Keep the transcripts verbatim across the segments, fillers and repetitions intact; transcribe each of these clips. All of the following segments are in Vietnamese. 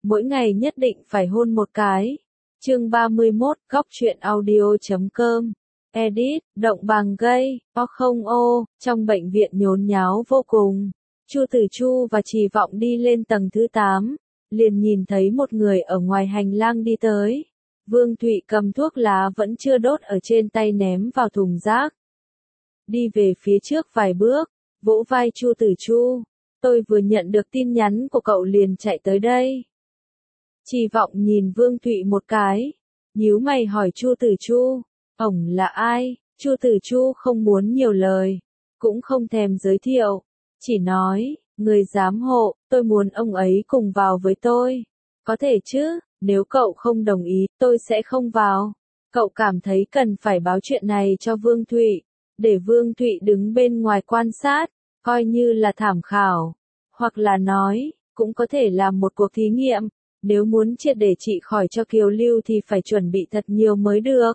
mỗi ngày nhất định phải hôn một cái. Chương ba mươi mốt, góc truyện audio chấm com. Edit, động bằng gây, o không ô, trong bệnh viện nhốn nháo vô cùng. Chu Tử Chu và Trì Vọng đi lên tầng thứ tám, liền nhìn thấy một người ở ngoài hành lang đi tới. Vương Thụy cầm thuốc lá vẫn chưa đốt ở trên tay ném vào thùng rác. Đi về phía trước vài bước, vỗ vai Chu Tử Chu. Tôi vừa nhận được tin nhắn của cậu liền chạy tới đây. Trì Vọng nhìn Vương Thụy một cái, nhíu mày hỏi Chu Tử Chu, ổng là ai? Chu Tử Chu không muốn nhiều lời, cũng không thèm giới thiệu, chỉ nói, người giám hộ, tôi muốn ông ấy cùng vào với tôi. Có thể chứ, nếu cậu không đồng ý, tôi sẽ không vào. Cậu cảm thấy cần phải báo chuyện này cho Vương Thụy, để Vương Thụy đứng bên ngoài quan sát, coi như là tham khảo, hoặc là nói, cũng có thể làm một cuộc thí nghiệm. Nếu muốn triệt để trị khỏi cho Kiều Lưu thì phải chuẩn bị thật nhiều mới được.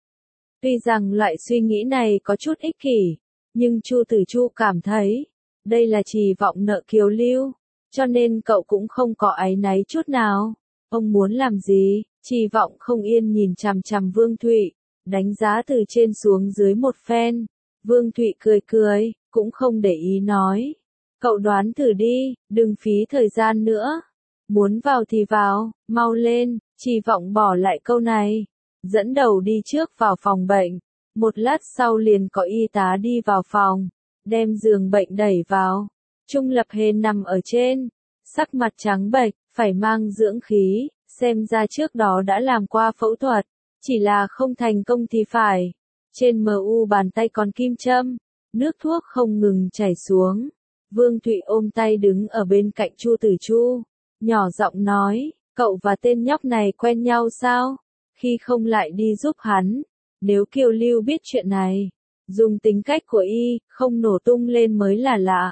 Tuy rằng loại suy nghĩ này có chút ích kỷ, nhưng Chu Tử Chu cảm thấy, đây là Trì Vọng nợ Kiều Lưu, cho nên cậu cũng không có áy náy chút nào. Ông muốn làm gì? Trì Vọng không yên nhìn chằm chằm Vương Thụy, đánh giá từ trên xuống dưới một phen. Vương Thụy cười cười, cũng không để ý nói. Cậu đoán thử đi, đừng phí thời gian nữa. Muốn vào thì vào, mau lên. Trì Vọng bỏ lại câu này, dẫn đầu đi trước vào phòng bệnh. Một lát sau liền có y tá đi vào phòng, đem giường bệnh đẩy vào. Trung Lập Hề nằm ở trên, sắc mặt trắng bệch, phải mang dưỡng khí, xem ra trước đó đã làm qua phẫu thuật, chỉ là không thành công thì phải. Trên mờ u bàn tay còn kim châm, nước thuốc không ngừng chảy xuống. Vương Thụy ôm tay đứng ở bên cạnh Chu Tử Chu, nhỏ giọng nói, cậu và tên nhóc này quen nhau sao? Khi không lại đi giúp hắn, nếu Kiều Lưu biết chuyện này, dùng tính cách của y, không nổ tung lên mới là lạ.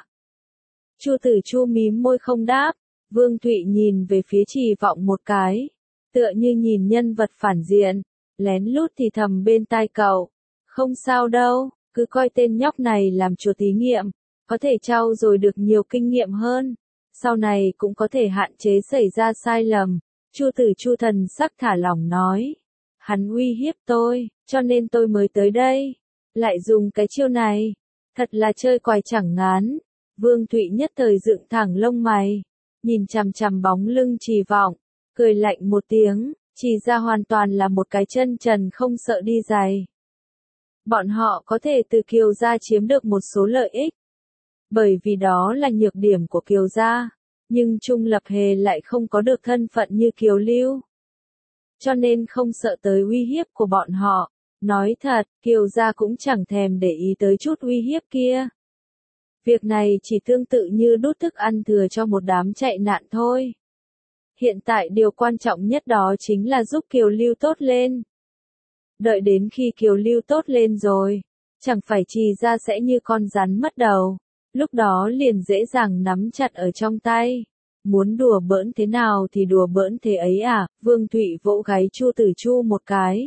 Chu Tử Chu mím môi không đáp, Vương Thụy nhìn về phía Trì Vọng một cái, tựa như nhìn nhân vật phản diện, lén lút thì thầm bên tai cậu, không sao đâu, cứ coi tên nhóc này làm chuột thí nghiệm, có thể trau dồi được nhiều kinh nghiệm hơn, sau này cũng có thể hạn chế xảy ra sai lầm. Chu Tử Chu thần sắc thả lỏng nói, hắn uy hiếp tôi, cho nên tôi mới tới đây, lại dùng cái chiêu này, thật là chơi quài chẳng ngán. Vương Thụy nhất thời dựng thẳng lông mày, nhìn chằm chằm bóng lưng Trì Vọng, cười lạnh một tiếng, Trì ra hoàn toàn là một cái chân trần không sợ đi giày. Bọn họ có thể từ Kiều gia chiếm được một số lợi ích, bởi vì đó là nhược điểm của Kiều gia, nhưng Trung Lập Hề lại không có được thân phận như Kiều Lưu, cho nên không sợ tới uy hiếp của bọn họ. Nói thật, Kiều gia cũng chẳng thèm để ý tới chút uy hiếp kia. Việc này chỉ tương tự như đút thức ăn thừa cho một đám chạy nạn thôi. Hiện tại điều quan trọng nhất đó chính là giúp Kiều Lưu tốt lên. Đợi đến khi Kiều Lưu tốt lên rồi, chẳng phải Trì ra sẽ như con rắn mất đầu, lúc đó liền dễ dàng nắm chặt ở trong tay. Muốn đùa bỡn thế nào thì đùa bỡn thế ấy à? Vương Thụy vỗ gáy Chu Tử Chu một cái.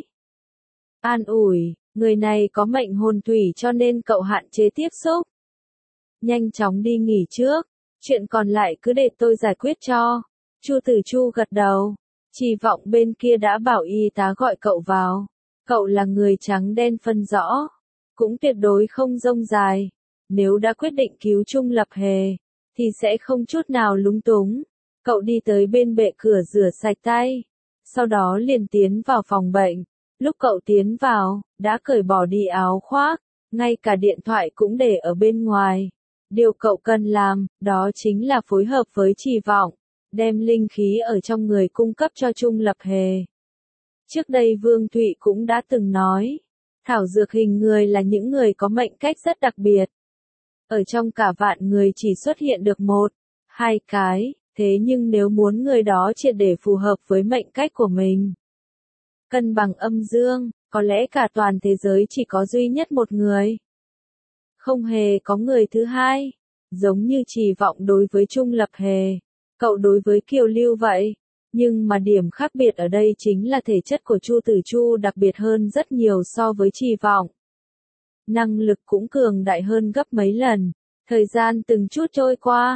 An ủi, người này có mệnh hồn thủy cho nên cậu hạn chế tiếp xúc. Nhanh chóng đi nghỉ trước, chuyện còn lại cứ để tôi giải quyết cho. Chu Tử Chu gật đầu, Trì Vọng bên kia đã bảo y tá gọi cậu vào. Cậu là người trắng đen phân rõ, cũng tuyệt đối không rông dài. Nếu đã quyết định cứu Trung Lập Hề, thì sẽ không chút nào lúng túng. Cậu đi tới bên bệ cửa rửa sạch tay, sau đó liền tiến vào phòng bệnh. Lúc cậu tiến vào, đã cởi bỏ đi áo khoác, ngay cả điện thoại cũng để ở bên ngoài. Điều cậu cần làm, đó chính là phối hợp với Trì Vọng, đem linh khí ở trong người cung cấp cho Trung Lập Hề. Trước đây Vương Thụy cũng đã từng nói, thảo dược hình người là những người có mệnh cách rất đặc biệt. Ở trong cả vạn người chỉ xuất hiện được một, hai cái, thế nhưng nếu muốn người đó triệt để phù hợp với mệnh cách của mình, cân bằng âm dương, có lẽ cả toàn thế giới chỉ có duy nhất một người. Không hề có người thứ hai, giống như Trì Vọng đối với Trung Lập Hề, cậu đối với Kiều Lưu vậy. Nhưng mà điểm khác biệt ở đây chính là thể chất của Chu Tử Chu đặc biệt hơn rất nhiều so với Trì Vọng. Năng lực cũng cường đại hơn gấp mấy lần. Thời gian từng chút trôi qua,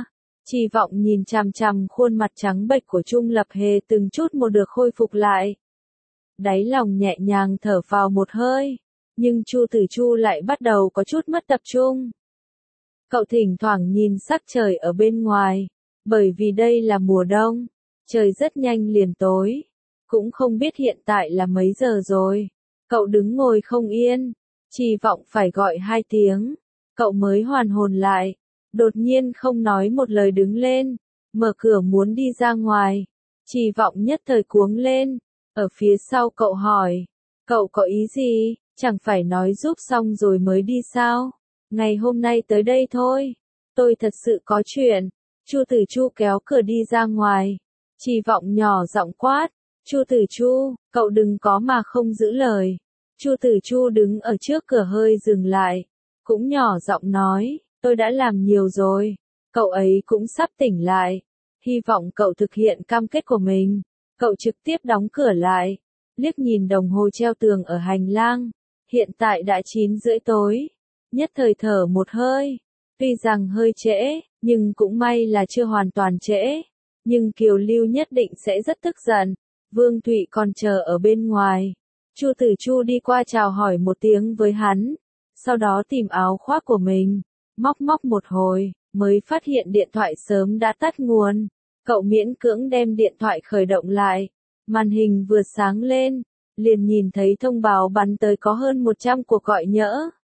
Trì Vọng nhìn chằm chằm khuôn mặt trắng bệch của Trung Lập Hề từng chút một được khôi phục lại. Đáy lòng nhẹ nhàng thở vào một hơi, nhưng Chu Tử Chu lại bắt đầu có chút mất tập trung. Cậu thỉnh thoảng nhìn sắc trời ở bên ngoài, bởi vì đây là mùa đông, trời rất nhanh liền tối, cũng không biết hiện tại là mấy giờ rồi. Cậu đứng ngồi không yên, Trì Vọng phải gọi hai tiếng, cậu mới hoàn hồn lại, đột nhiên không nói một lời đứng lên, mở cửa muốn đi ra ngoài. Trì Vọng nhất thời cuống lên, ở phía sau cậu hỏi, cậu có ý gì, chẳng phải nói giúp xong rồi mới đi sao? Ngày hôm nay tới đây thôi, tôi thật sự có chuyện. Chu Tử Chu kéo cửa đi ra ngoài, Trì Vọng nhỏ giọng quát, Chu Tử Chu, cậu đừng có mà không giữ lời. Chu Tử Chu đứng ở trước cửa hơi dừng lại, cũng nhỏ giọng nói, tôi đã làm nhiều rồi, cậu ấy cũng sắp tỉnh lại, hy vọng cậu thực hiện cam kết của mình. Cậu trực tiếp đóng cửa lại, liếc nhìn đồng hồ treo tường ở hành lang, hiện tại đã chín rưỡi tối, nhất thời thở một hơi, tuy rằng hơi trễ, nhưng cũng may là chưa hoàn toàn trễ, nhưng Kiều Lưu nhất định sẽ rất tức giận. Vương Thụy còn chờ ở bên ngoài. Chu Tử Chu đi qua chào hỏi một tiếng với hắn, sau đó tìm áo khoác của mình, móc móc một hồi, mới phát hiện điện thoại sớm đã tắt nguồn. Cậu miễn cưỡng đem điện thoại khởi động lại, màn hình vừa sáng lên, liền nhìn thấy thông báo bắn tới có hơn một trăm cuộc gọi nhỡ.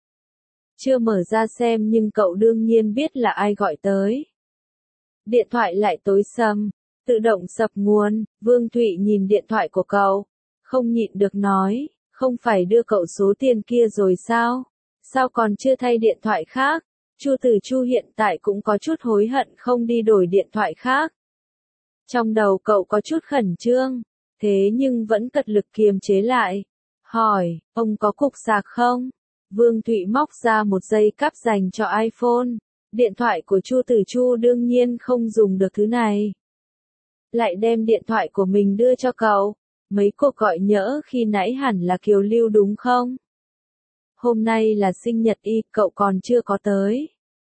Chưa mở ra xem nhưng cậu đương nhiên biết là ai gọi tới. Điện thoại lại tối sầm, tự động sập nguồn. Vương Thụy nhìn điện thoại của cậu, không nhịn được nói, không phải đưa cậu số tiền kia rồi sao? Sao còn chưa thay điện thoại khác? Chu Tử Chu hiện tại cũng có chút hối hận không đi đổi điện thoại khác. Trong đầu cậu có chút khẩn trương, thế nhưng vẫn cật lực kiềm chế lại. Hỏi, ông có cục sạc không? Vương Thụy móc ra một dây cáp dành cho iPhone. Điện thoại của Chu Tử Chu đương nhiên không dùng được thứ này. Lại đem điện thoại của mình đưa cho cậu. Mấy cuộc gọi nhỡ khi nãy hẳn là Kiều Lưu đúng không? Hôm nay là sinh nhật y, cậu còn chưa có tới.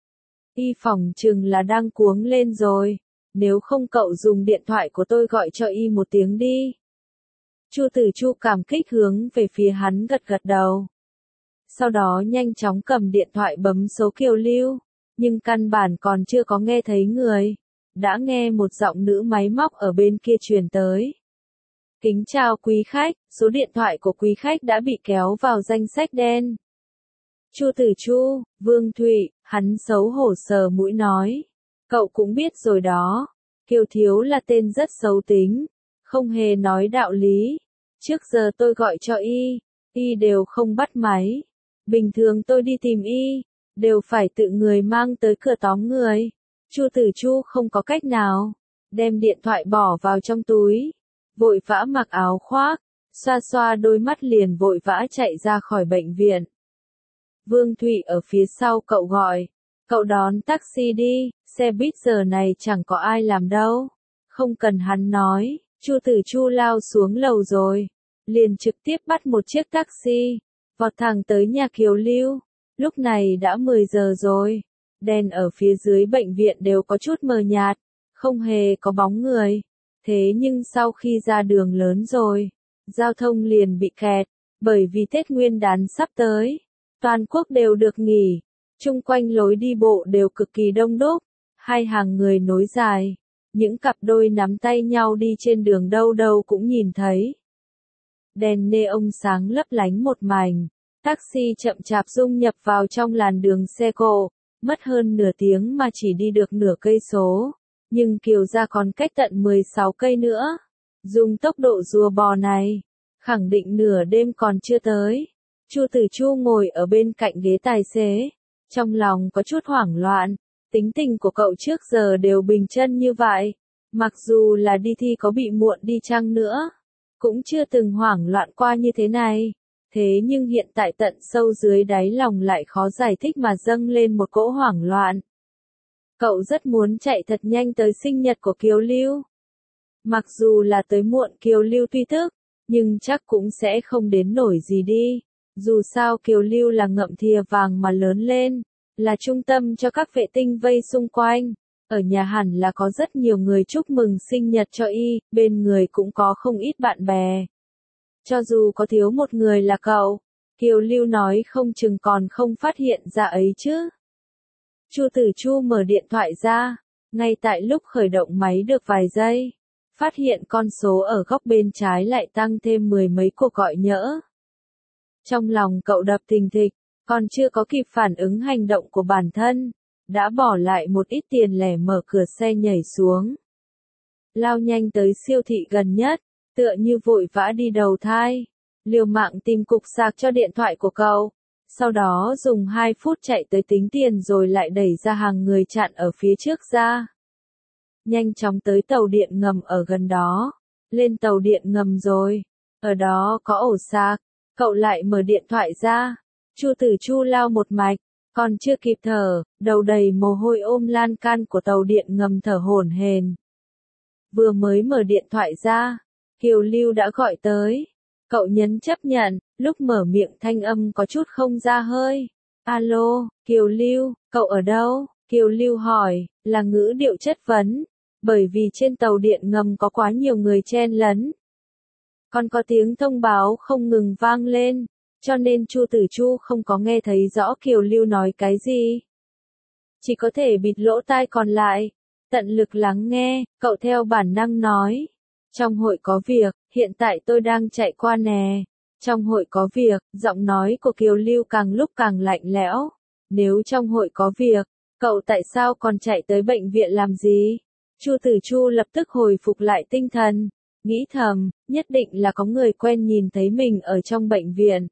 Y phỏng chừng là đang cuống lên rồi. Nếu không cậu dùng điện thoại của tôi gọi cho y một tiếng đi. Chu Tử Chu cảm kích hướng về phía hắn gật gật đầu. Sau đó nhanh chóng cầm điện thoại bấm số Kiều Lưu, nhưng căn bản còn chưa có nghe thấy người. Đã nghe một giọng nữ máy móc ở bên kia truyền tới. Kính chào quý khách, số điện thoại của quý khách đã bị kéo vào danh sách đen. Chu Tử Chu, Vương Thụy, hắn xấu hổ sờ mũi nói. Cậu cũng biết rồi đó, Kiều Thiếu là tên rất xấu tính, không hề nói đạo lý. Trước giờ tôi gọi cho y, y đều không bắt máy. Bình thường tôi đi tìm y, đều phải tự người mang tới cửa tóm người. Chu Tử Chu không có cách nào, đem điện thoại bỏ vào trong túi, vội vã mặc áo khoác, xoa xoa đôi mắt liền vội vã chạy ra khỏi bệnh viện. Vương Thụy ở phía sau cậu gọi, cậu đón taxi đi, xe buýt giờ này chẳng có ai làm đâu. Không cần hắn nói, Chu Tử Chu lao xuống lầu rồi, liền trực tiếp bắt một chiếc taxi, vọt thẳng tới nhà Kiều Lưu. Lúc này đã mười giờ rồi, đèn ở phía dưới bệnh viện đều có chút mờ nhạt, không hề có bóng người. Thế nhưng sau khi ra đường lớn rồi, giao thông liền bị kẹt, bởi vì Tết Nguyên đán sắp tới, toàn quốc đều được nghỉ, chung quanh lối đi bộ đều cực kỳ đông đúc, hai hàng người nối dài, những cặp đôi nắm tay nhau đi trên đường đâu đâu cũng nhìn thấy. Đèn neon sáng lấp lánh một mảnh, taxi chậm chạp dung nhập vào trong làn đường xe cộ, mất hơn nửa tiếng mà chỉ đi được nửa cây số. Nhưng Kiều gia còn cách tận mười sáu cây nữa. Dùng tốc độ rùa bò này, khẳng định nửa đêm còn chưa tới. Chu Tử Chu ngồi ở bên cạnh ghế tài xế, trong lòng có chút hoảng loạn. Tính tình của cậu trước giờ đều bình chân như vậy, mặc dù là đi thi có bị muộn đi chăng nữa, cũng chưa từng hoảng loạn qua như thế này. Thế nhưng hiện tại tận sâu dưới đáy lòng lại khó giải thích mà dâng lên một cỗ hoảng loạn. Cậu rất muốn chạy thật nhanh tới sinh nhật của Kiều Lưu. Mặc dù là tới muộn Kiều Lưu tuy thức, nhưng chắc cũng sẽ không đến nổi gì đi. Dù sao Kiều Lưu là ngậm thìa vàng mà lớn lên, là trung tâm cho các vệ tinh vây xung quanh. Ở nhà hẳn là có rất nhiều người chúc mừng sinh nhật cho y, bên người cũng có không ít bạn bè. Cho dù có thiếu một người là cậu, Kiều Lưu nói không chừng còn không phát hiện ra ấy chứ. Chu Tử Chu mở điện thoại ra, ngay tại lúc khởi động máy được vài giây, phát hiện con số ở góc bên trái lại tăng thêm mười mấy cuộc gọi nhỡ. Trong lòng cậu đập thình thịch, còn chưa có kịp phản ứng hành động của bản thân, đã bỏ lại một ít tiền lẻ mở cửa xe nhảy xuống. Lao nhanh tới siêu thị gần nhất, tựa như vội vã đi đầu thai, liều mạng tìm cục sạc cho điện thoại của cậu, sau đó dùng hai phút chạy tới tính tiền rồi lại đẩy ra hàng người chặn ở phía trước ra. Nhanh chóng tới tàu điện ngầm ở gần đó, lên tàu điện ngầm rồi, ở đó có ổ sạc, cậu lại mở điện thoại ra, Chu Tử Chu lao một mạch, còn chưa kịp thở, đầu đầy mồ hôi ôm lan can của tàu điện ngầm thở hổn hển. Vừa mới mở điện thoại ra, Kiều Lưu đã gọi tới. Cậu nhấn chấp nhận, lúc mở miệng thanh âm có chút không ra hơi. Alo, Kiều Lưu, cậu ở đâu? Kiều Lưu hỏi, là ngữ điệu chất vấn, bởi vì trên tàu điện ngầm có quá nhiều người chen lấn. Còn có tiếng thông báo không ngừng vang lên, cho nên Chu Tử Chu không có nghe thấy rõ Kiều Lưu nói cái gì. Chỉ có thể bịt lỗ tai còn lại, tận lực lắng nghe, cậu theo bản năng nói. Trong hội có việc, hiện tại tôi đang chạy qua nè. Trong hội có việc, giọng nói của Kiều Lưu càng lúc càng lạnh lẽo. Nếu trong hội có việc, cậu tại sao còn chạy tới bệnh viện làm gì? Chu Tử Chu lập tức hồi phục lại tinh thần, nghĩ thầm, nhất định là có người quen nhìn thấy mình ở trong bệnh viện.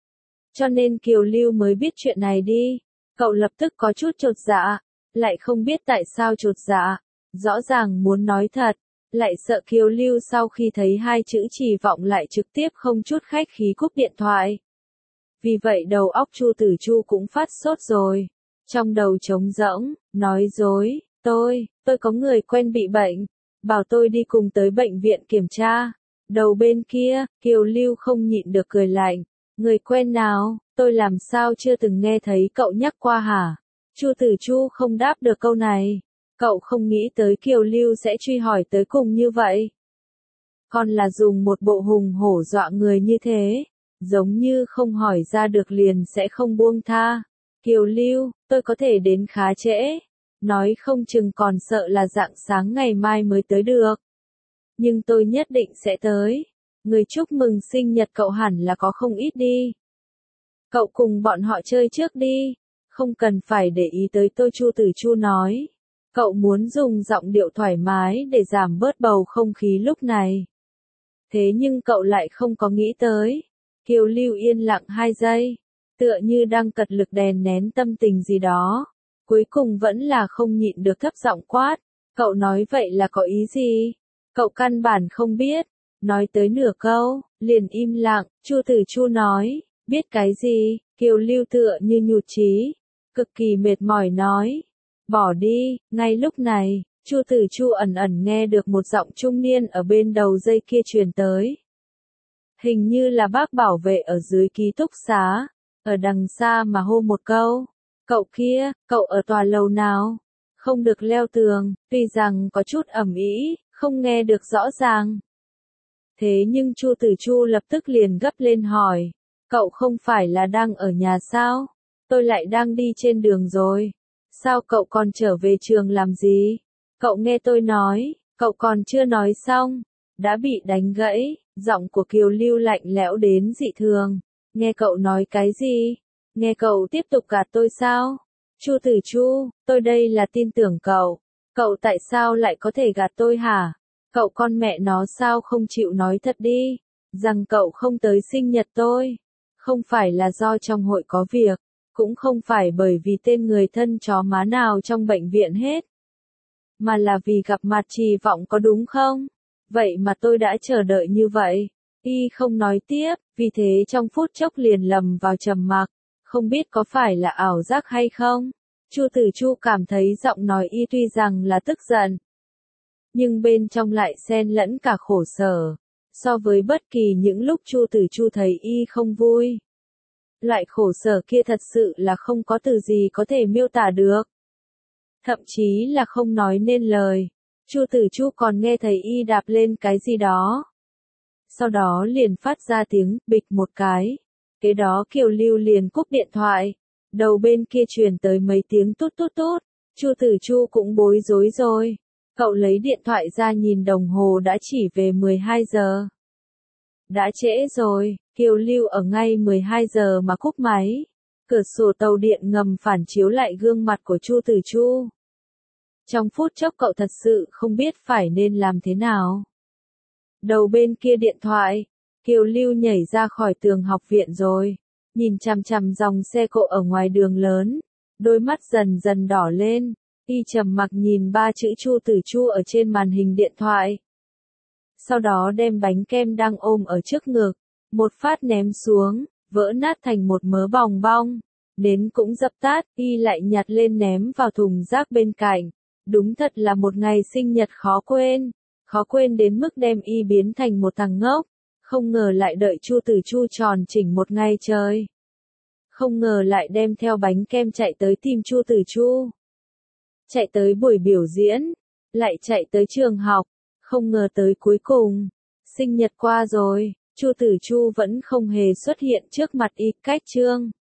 Cho nên Kiều Lưu mới biết chuyện này đi. Cậu lập tức có chút chột dạ, lại không biết tại sao chột dạ, rõ ràng muốn nói thật. Lại sợ Kiều Lưu sau khi thấy hai chữ trì vọng lại trực tiếp không chút khách khí cúp điện thoại. Vì vậy đầu óc Chu Tử Chu cũng phát sốt rồi. Trong đầu trống rỗng, nói dối, tôi, tôi có người quen bị bệnh, bảo tôi đi cùng tới bệnh viện kiểm tra. Đầu bên kia, Kiều Lưu không nhịn được cười lạnh. Người quen nào, tôi làm sao chưa từng nghe thấy cậu nhắc qua hả? Chu Tử Chu không đáp được câu này. Cậu không nghĩ tới Kiều Lưu sẽ truy hỏi tới cùng như vậy. Còn là dùng một bộ hùng hổ dọa người như thế, giống như không hỏi ra được liền sẽ không buông tha. Kiều Lưu, tôi có thể đến khá trễ, nói không chừng còn sợ là rạng sáng ngày mai mới tới được. Nhưng tôi nhất định sẽ tới, người chúc mừng sinh nhật cậu hẳn là có không ít đi. Cậu cùng bọn họ chơi trước đi, không cần phải để ý tới tôi. Chu Tử Chu nói. Cậu muốn dùng giọng điệu thoải mái để giảm bớt bầu không khí lúc này. Thế nhưng cậu lại không có nghĩ tới. Kiều Lưu yên lặng hai giây, tựa như đang cật lực đè nén tâm tình gì đó. Cuối cùng vẫn là không nhịn được thấp giọng quát. Cậu nói vậy là có ý gì? Cậu căn bản không biết. Nói tới nửa câu, liền im lặng. Chu Tử Chu nói, biết cái gì? Kiều Lưu tựa như nhụt chí, cực kỳ mệt mỏi nói. Bỏ đi. Ngay lúc này, Chu Tử Chu ẩn ẩn nghe được một giọng trung niên ở bên đầu dây kia truyền tới. Hình như là bác bảo vệ ở dưới ký túc xá, ở đằng xa mà hô một câu. Cậu kia, cậu ở tòa lầu nào? Không được leo tường, tuy rằng có chút ầm ĩ, không nghe được rõ ràng. Thế nhưng Chu Tử Chu lập tức liền gấp lên hỏi. Cậu không phải là đang ở nhà sao? Tôi lại đang đi trên đường rồi. Sao cậu còn trở về trường làm gì? Cậu nghe tôi nói, cậu còn chưa nói xong, đã bị đánh gãy, giọng của Kiều Lưu lạnh lẽo đến dị thường. Nghe cậu nói cái gì? Nghe cậu tiếp tục gạt tôi sao? Chu Tử Chu, tôi đây là tin tưởng cậu. Cậu tại sao lại có thể gạt tôi hả? Cậu con mẹ nó sao không chịu nói thật đi, rằng cậu không tới sinh nhật tôi. Không phải là do trong hội có việc. Cũng không phải bởi vì tên người thân chó má nào trong bệnh viện hết. Mà là vì gặp mặt trì vọng có đúng không? Vậy mà tôi đã chờ đợi như vậy. Y không nói tiếp, vì thế trong phút chốc liền lầm vào trầm mặc. Không biết có phải là ảo giác hay không? Chu Tử Chu cảm thấy giọng nói Y tuy rằng là tức giận, nhưng bên trong lại xen lẫn cả khổ sở. So với bất kỳ những lúc Chu Tử Chu thấy Y không vui, loại khổ sở kia thật sự là không có từ gì có thể miêu tả được. thậm chí là không nói nên lời. Chu Tử Chu còn nghe thấy y đạp lên cái gì đó. Sau đó liền phát ra tiếng bịch một cái. Kế đó Kiều Lưu liền cúp điện thoại. Đầu bên kia truyền tới mấy tiếng tút tút tút. Chu Tử Chu cũng bối rối rồi. Cậu lấy điện thoại ra nhìn đồng hồ đã chỉ về mười hai giờ. Đã trễ rồi, Kiều Lưu ở ngay mười hai giờ mà cúp máy. Cửa sổ tàu điện ngầm phản chiếu lại gương mặt của Chu Tử Chu. Trong phút chốc cậu thật sự không biết phải nên làm thế nào. Đầu bên kia điện thoại, Kiều Lưu nhảy ra khỏi tường học viện rồi, nhìn chằm chằm dòng xe cộ ở ngoài đường lớn, đôi mắt dần dần đỏ lên, y trầm mặc nhìn ba chữ Chu Tử Chu ở trên màn hình điện thoại. Sau đó đem bánh kem đang ôm ở trước ngực, một phát ném xuống, vỡ nát thành một mớ bòng bong. Nến cũng dập tắt, y lại nhặt lên ném vào thùng rác bên cạnh. Đúng thật là một ngày sinh nhật khó quên, khó quên đến mức đem y biến thành một thằng ngốc. Không ngờ lại đợi Chu Tử Chu tròn chỉnh một ngày trời. Không ngờ lại đem theo bánh kem chạy tới tìm Chu Tử Chu. Chạy tới buổi biểu diễn, lại chạy tới trường học, không ngờ tới cuối cùng, sinh nhật qua rồi, Chu Tử Chu vẫn không hề xuất hiện trước mặt y. Cách chương